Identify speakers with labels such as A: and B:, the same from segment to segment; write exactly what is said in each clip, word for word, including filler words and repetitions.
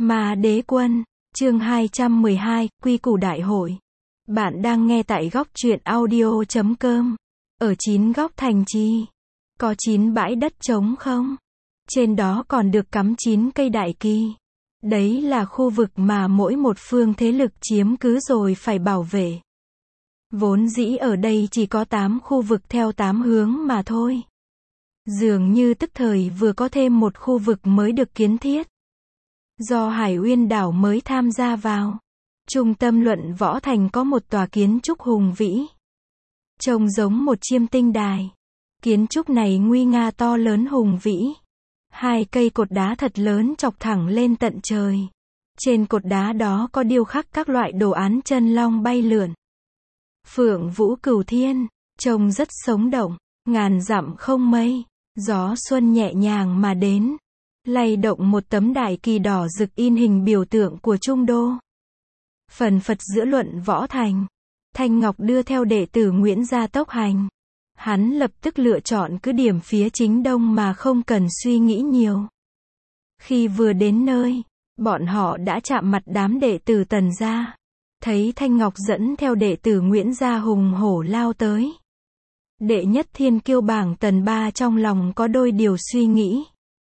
A: Ma Đế Quân, chương hai trăm mười hai, Quy củ đại hội. Bạn đang nghe tại góc truyện audio chấm com. Ở chín góc thành trì, có chín bãi đất trống không? Trên đó còn được cắm chín cây đại kỳ. Đấy là khu vực mà mỗi một phương thế lực chiếm cứ rồi phải bảo vệ. Vốn dĩ ở đây chỉ có tám khu vực theo tám hướng mà thôi. Dường như tức thời vừa có thêm một khu vực mới được kiến thiết. Do Hải Uyên đảo mới tham gia vào. Trung tâm Luận Võ Thành có một tòa kiến trúc hùng vĩ. Trông giống một chiêm tinh đài. Kiến trúc này nguy nga to lớn hùng vĩ. Hai cây cột đá thật lớn chọc thẳng lên tận trời. Trên cột đá đó có điêu khắc các loại đồ án chân long bay lượn. Phượng Vũ Cửu Thiên, trông rất sống động, ngàn dặm không mây, gió xuân nhẹ nhàng mà đến, lay động một tấm đại kỳ đỏ rực in hình biểu tượng của Trung Đô. Phần phật giữa Luận Võ Thành, Thanh Ngọc đưa theo đệ tử Nguyễn gia tốc hành. Hắn lập tức lựa chọn cứ điểm phía chính đông mà không cần suy nghĩ nhiều. Khi vừa đến nơi, bọn họ đã chạm mặt đám đệ tử Tần gia. Thấy Thanh Ngọc dẫn theo đệ tử Nguyễn gia hùng hổ lao tới. Đệ nhất thiên kiêu bảng Tần ba trong lòng có đôi điều suy nghĩ.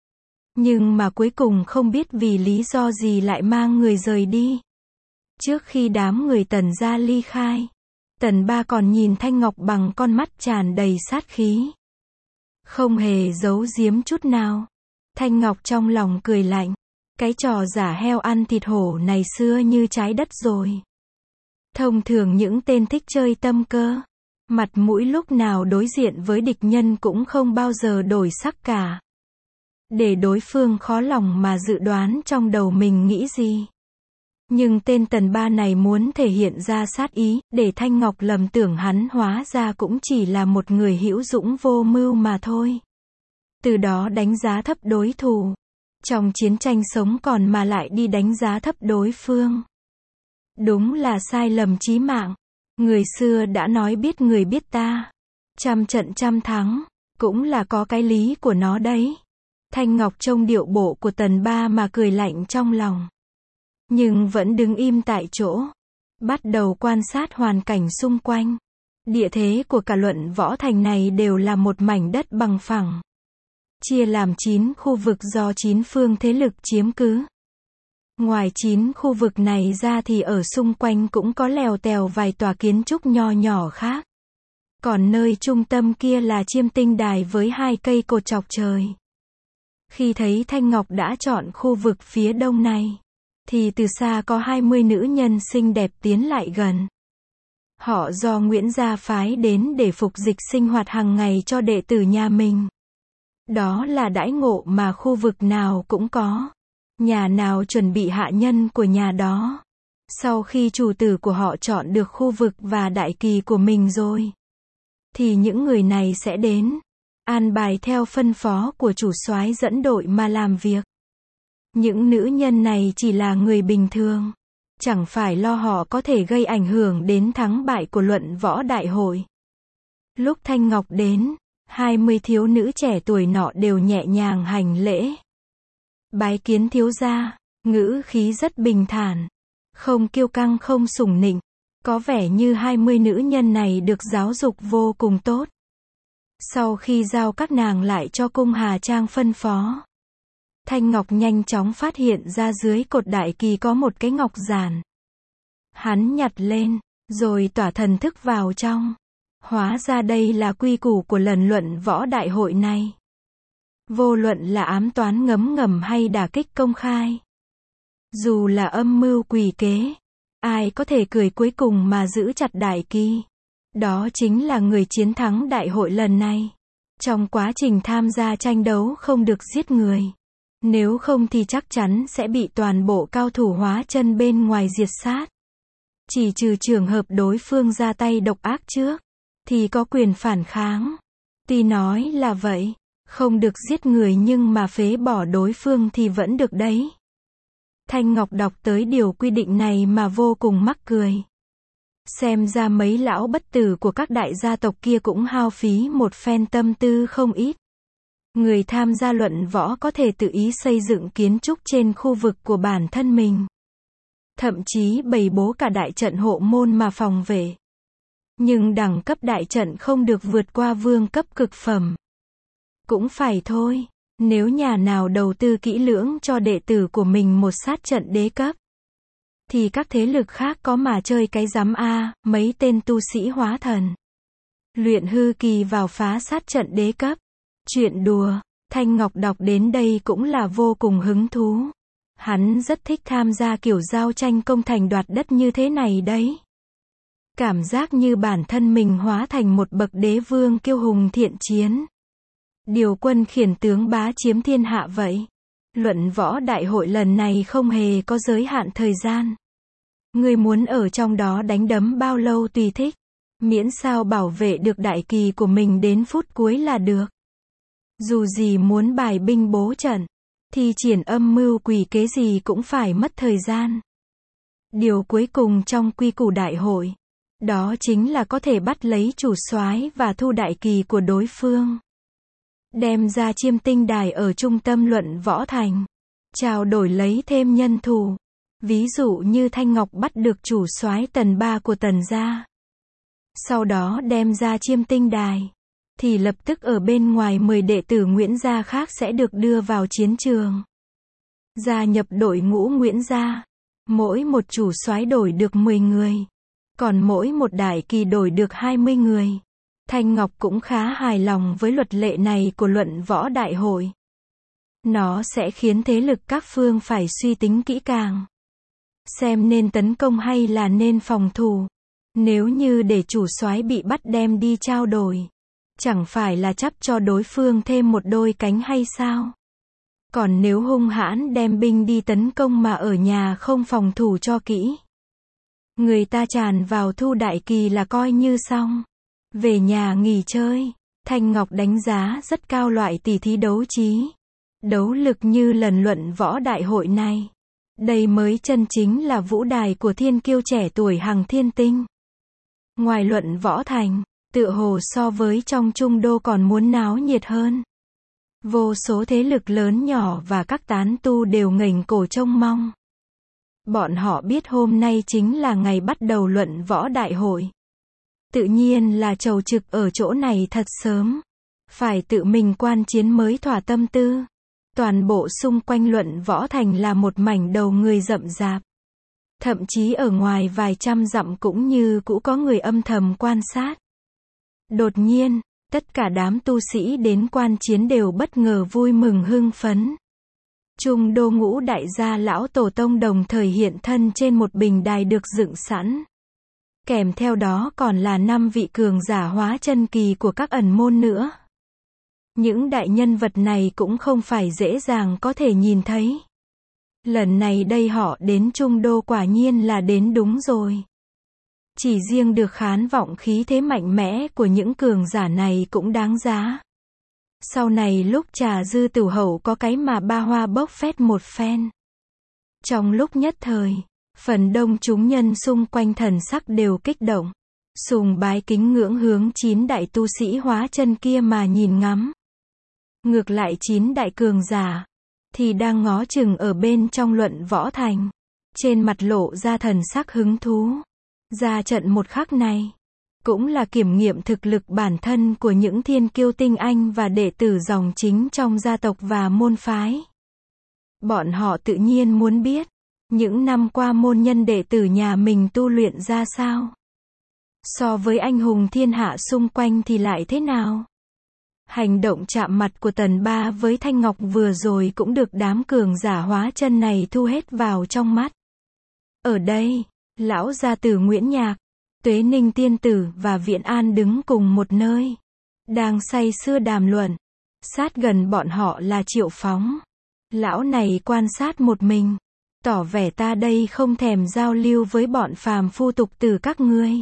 A: Nhưng mà cuối cùng không biết vì lý do gì lại mang người rời đi. Trước khi đám người Tần gia ly khai, Tần ba còn nhìn Thanh Ngọc bằng con mắt tràn đầy sát khí. Không hề giấu giếm chút nào. Thanh Ngọc trong lòng cười lạnh. Cái trò giả heo ăn thịt hổ này xưa như trái đất rồi. Thông thường những tên thích chơi tâm cơ, mặt mũi lúc nào đối diện với địch nhân cũng không bao giờ đổi sắc cả. Để đối phương khó lòng mà dự đoán trong đầu mình nghĩ gì. Nhưng tên Tần ba này muốn thể hiện ra sát ý, để Thanh Ngọc lầm tưởng hắn hóa ra cũng chỉ là một người hữu dũng vô mưu mà thôi. Từ đó đánh giá thấp đối thủ. Trong chiến tranh sống còn mà lại đi đánh giá thấp đối phương. Đúng là sai lầm chí mạng. Người xưa đã nói biết người biết ta. Trăm trận trăm thắng, cũng là có cái lý của nó đấy. Thanh Ngọc trông điệu bộ của Tần ba mà cười lạnh trong lòng. Nhưng vẫn đứng im tại chỗ. Bắt đầu quan sát hoàn cảnh xung quanh. Địa thế của cả Luận Võ Thành này đều là một mảnh đất bằng phẳng. Chia làm chín khu vực do chín phương thế lực chiếm cứ. Ngoài chín khu vực này ra thì ở xung quanh cũng có lèo tèo vài tòa kiến trúc nho nhỏ khác. Còn nơi trung tâm kia là chiêm tinh đài với hai cây cột chọc trời. Khi thấy Thanh Ngọc đã chọn khu vực phía đông này, thì từ xa có hai mươi nữ nhân xinh đẹp tiến lại gần. Họ do Nguyễn gia phái đến để phục dịch sinh hoạt hàng ngày cho đệ tử nhà mình. Đó là đãi ngộ mà khu vực nào cũng có. Nhà nào chuẩn bị hạ nhân của nhà đó. Sau khi chủ tử của họ chọn được khu vực và đại kỳ của mình rồi, thì những người này sẽ đến, an bài theo phân phó của chủ soái dẫn đội mà làm việc. Những nữ nhân này chỉ là người bình thường. Chẳng phải lo họ có thể gây ảnh hưởng đến thắng bại của Luận Võ Đại hội. Lúc Thanh Ngọc đến, hai mươi thiếu nữ trẻ tuổi nọ đều nhẹ nhàng hành lễ. Bái kiến thiếu gia, ngữ khí rất bình thản. Không kiêu căng không sủng nịnh. Có vẻ như hai mươi nữ nhân này được giáo dục vô cùng tốt. Sau khi giao các nàng lại cho cung Hà Trang phân phó, Thanh Ngọc nhanh chóng phát hiện ra dưới cột đại kỳ có một cái ngọc giản. Hắn nhặt lên, rồi tỏa thần thức vào trong. Hóa ra đây là quy củ của lần Luận Võ Đại hội này. Vô luận là ám toán ngấm ngầm hay đả kích công khai, dù là âm mưu quỷ kế, ai có thể cười cuối cùng mà giữ chặt đại kỳ, đó chính là người chiến thắng đại hội lần này. Trong quá trình tham gia tranh đấu không được giết người. Nếu không thì chắc chắn sẽ bị toàn bộ cao thủ hóa chân bên ngoài diệt sát. Chỉ trừ trường hợp đối phương ra tay độc ác trước, thì có quyền phản kháng. Tuy nói là vậy, không được giết người nhưng mà phế bỏ đối phương thì vẫn được đấy. Thanh Ngọc đọc tới điều quy định này mà vô cùng mắc cười. Xem ra mấy lão bất tử của các đại gia tộc kia cũng hao phí một phen tâm tư không ít. Người tham gia luận võ có thể tự ý xây dựng kiến trúc trên khu vực của bản thân mình. Thậm chí bày bố cả đại trận hộ môn mà phòng vệ. Nhưng đẳng cấp đại trận không được vượt qua vương cấp cực phẩm. Cũng phải thôi, nếu nhà nào đầu tư kỹ lưỡng cho đệ tử của mình một sát trận đế cấp, thì các thế lực khác có mà chơi cái rắm a, mấy tên tu sĩ hóa thần. Luyện hư kỳ vào phá sát trận đế cấp. Chuyện đùa, Thanh Ngọc đọc đến đây cũng là vô cùng hứng thú. Hắn rất thích tham gia kiểu giao tranh công thành đoạt đất như thế này đấy. Cảm giác như bản thân mình hóa thành một bậc đế vương kiêu hùng thiện chiến. Điều quân khiển tướng bá chiếm thiên hạ vậy. Luận võ đại hội lần này không hề có giới hạn thời gian. Người muốn ở trong đó đánh đấm bao lâu tùy thích. Miễn sao bảo vệ được đại kỳ của mình đến phút cuối là được. Dù gì muốn bài binh bố trận, thì triển âm mưu quỷ kế gì cũng phải mất thời gian. Điều cuối cùng trong quy củ đại hội, đó chính là có thể bắt lấy chủ soái và thu đại kỳ của đối phương. Đem ra chiêm tinh đài ở trung tâm luận võ thành. Trao đổi lấy thêm nhân thủ. Ví dụ như Thanh Ngọc bắt được chủ soái Tần Ba của Tần gia. Sau đó đem ra chiêm tinh đài. Thì lập tức ở bên ngoài mười đệ tử Nguyễn gia khác sẽ được đưa vào chiến trường. Gia nhập đội ngũ Nguyễn gia. Mỗi một chủ soái đổi được mười người. Còn mỗi một đại kỳ đổi được hai mươi người. Thanh Ngọc cũng khá hài lòng với luật lệ này của luận võ đại hội. Nó sẽ khiến thế lực các phương phải suy tính kỹ càng. Xem nên tấn công hay là nên phòng thủ. Nếu như để chủ soái bị bắt đem đi trao đổi, chẳng phải là chắp cho đối phương thêm một đôi cánh hay sao? Còn nếu hung hãn đem binh đi tấn công mà ở nhà không phòng thủ cho kỹ, người ta tràn vào thu đại kỳ là coi như xong. Về nhà nghỉ chơi, Thanh Ngọc đánh giá rất cao loại tỷ thí đấu trí, đấu lực như lần luận võ đại hội này. Đây mới chân chính là vũ đài của thiên kiêu trẻ tuổi Hằng Thiên Tinh. Ngoài luận võ thành, tựa hồ so với trong Trung Đô còn muốn náo nhiệt hơn. Vô số thế lực lớn nhỏ và các tán tu đều ngẩng cổ trông mong. Bọn họ biết hôm nay chính là ngày bắt đầu luận võ đại hội. Tự nhiên là chầu trực ở chỗ này thật sớm. Phải tự mình quan chiến mới thỏa tâm tư. Toàn bộ xung quanh luận võ thành là một mảnh đầu người rậm rạp. Thậm chí ở ngoài vài trăm dặm cũng như cũ có người âm thầm quan sát. Đột nhiên, tất cả đám tu sĩ đến quan chiến đều bất ngờ vui mừng hưng phấn. Trung Đô ngũ đại gia lão tổ tông đồng thời hiện thân trên một bình đài được dựng sẵn. Kèm theo đó còn là năm vị cường giả hóa chân kỳ của các ẩn môn nữa. Những đại nhân vật này cũng không phải dễ dàng có thể nhìn thấy. Lần này đây họ đến Trung Đô quả nhiên là đến đúng rồi. Chỉ riêng được khán vọng khí thế mạnh mẽ của những cường giả này cũng đáng giá. Sau này lúc trà dư tử hậu có cái mà ba hoa bốc phét một phen. Trong lúc nhất thời, phần đông chúng nhân xung quanh thần sắc đều kích động. Sùng bái kính ngưỡng hướng chín đại tu sĩ hóa chân kia mà nhìn ngắm. Ngược lại chín đại cường giả thì đang ngó chừng ở bên trong luận võ thành. Trên mặt lộ ra thần sắc hứng thú. Ra trận một khắc này, cũng là kiểm nghiệm thực lực bản thân của những thiên kiêu tinh anh và đệ tử dòng chính trong gia tộc và môn phái. Bọn họ tự nhiên muốn biết, những năm qua môn nhân đệ tử nhà mình tu luyện ra sao. So với anh hùng thiên hạ xung quanh thì lại thế nào? Hành động chạm mặt của Tần Ba với Thanh Ngọc vừa rồi cũng được đám cường giả hóa chân này thu hết vào trong mắt. Ở đây, lão gia tử Nguyễn Nhạc, Tuế Ninh tiên tử và Viễn An đứng cùng một nơi, đang say sưa đàm luận. Sát gần bọn họ là Triệu Phóng. Lão này quan sát một mình, tỏ vẻ ta đây không thèm giao lưu với bọn phàm phu tục tử các ngươi.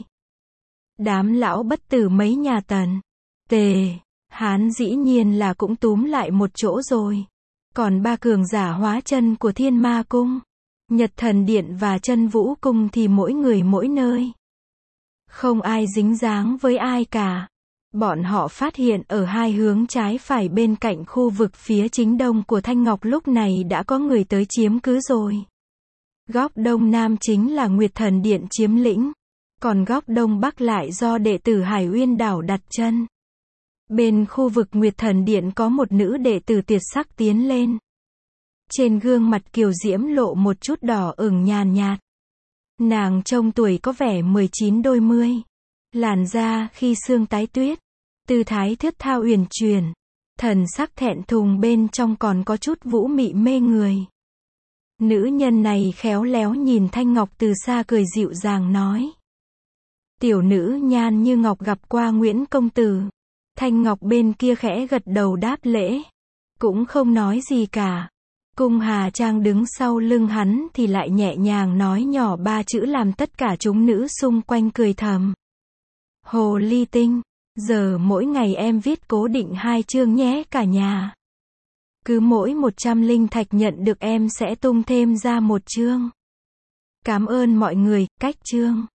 A: Đám lão bất tử mấy nhà Tần, Tề, Hán dĩ nhiên là cũng túm lại một chỗ rồi. Còn ba cường giả hóa chân của Thiên Ma Cung, Nhật Thần Điện và Chân Vũ Cung thì mỗi người mỗi nơi. Không ai dính dáng với ai cả. Bọn họ phát hiện ở hai hướng trái phải bên cạnh khu vực phía chính đông của Thanh Ngọc lúc này đã có người tới chiếm cứ rồi. Góc đông nam chính là Nguyệt Thần Điện chiếm lĩnh, còn góc đông bắc lại do đệ tử Hải Uyên Đảo đặt chân. Bên khu vực Nguyệt Thần Điện có một nữ đệ tử Tiệt Sắc tiến lên. Trên gương mặt kiều diễm lộ một chút đỏ ửng nhàn nhạt. Nàng trông tuổi có vẻ mười chín đôi mươi. Làn da khi sương tái tuyết. Tư thái thướt tha uyển chuyển. Thần sắc thẹn thùng bên trong còn có chút vũ mị mê người. Nữ nhân này khéo léo nhìn Thanh Ngọc từ xa cười dịu dàng nói. Tiểu nữ Nhan Như Ngọc gặp qua Nguyễn công tử. Thanh Ngọc bên kia khẽ gật đầu đáp lễ. Cũng không nói gì cả. Cung Hà Trang đứng sau lưng hắn thì lại nhẹ nhàng nói nhỏ ba chữ làm tất cả chúng nữ xung quanh cười thầm. Hồ ly tinh, giờ mỗi ngày em viết cố định hai chương nhé cả nhà. Cứ mỗi một trăm linh thạch nhận được em sẽ tung thêm ra một chương. Cảm ơn mọi người, cách chương.